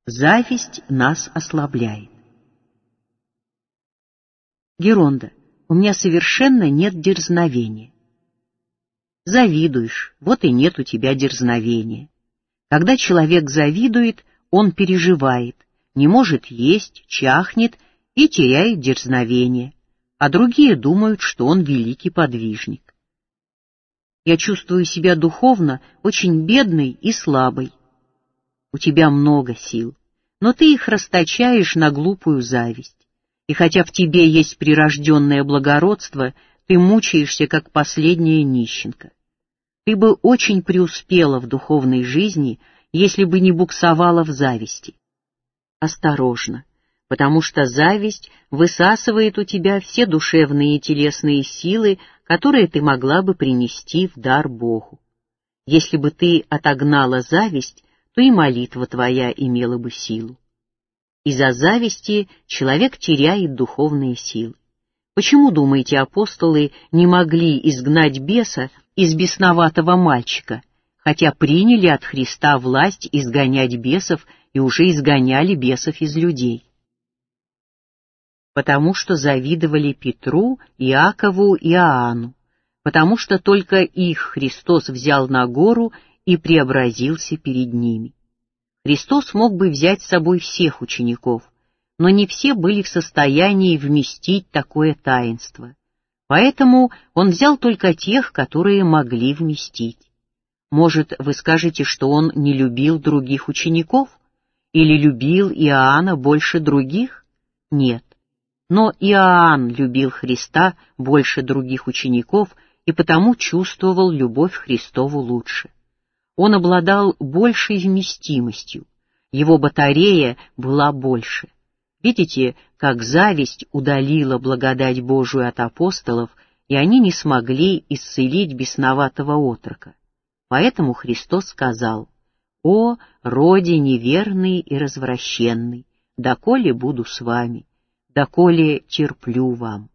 Зависть нас ослабляет. Геронда, у меня совершенно нет дерзновения. Завидуешь, вот и нет у тебя дерзновения. Когда человек завидует, он переживает, не может есть, чахнет и теряет дерзновение, а другие думают, что он великий подвижник. Я чувствую себя духовно очень бедной и слабой. У тебя много сил, но ты их расточаешь на глупую зависть. И хотя в тебе есть прирожденное благородство, ты мучаешься, как последняя нищенка. Ты бы очень преуспела в духовной жизни, если бы не буксовала в зависти. Осторожно, потому что зависть высасывает у тебя все душевные и телесные силы, которые ты могла бы принести в дар Богу. Если бы ты отогнала зависть, то и молитва твоя имела бы силу. Из-за зависти человек теряет духовные силы. Почему, думаете, апостолы не могли изгнать беса из бесноватого мальчика, хотя приняли от Христа власть изгонять бесов и уже изгоняли бесов из людей? Потому что завидовали Петру, Иакову и Иоанну, потому что только их Христос взял на гору и преобразился перед ними. Христос мог бы взять с собой всех учеников, но не все были в состоянии вместить такое таинство. Поэтому он взял только тех, которые могли вместить. Может, вы скажете, что он не любил других учеников? Или любил Иоанна больше других? Нет. Но Иоанн любил Христа больше других учеников и потому чувствовал любовь Христову лучше. Он обладал большей вместимостью, его батарея была больше. Видите, как зависть удалила благодать Божию от апостолов, и они не смогли исцелить бесноватого отрока. Поэтому Христос сказал: «О, роде неверный и развращенный, доколе буду с вами, доколе терплю вам».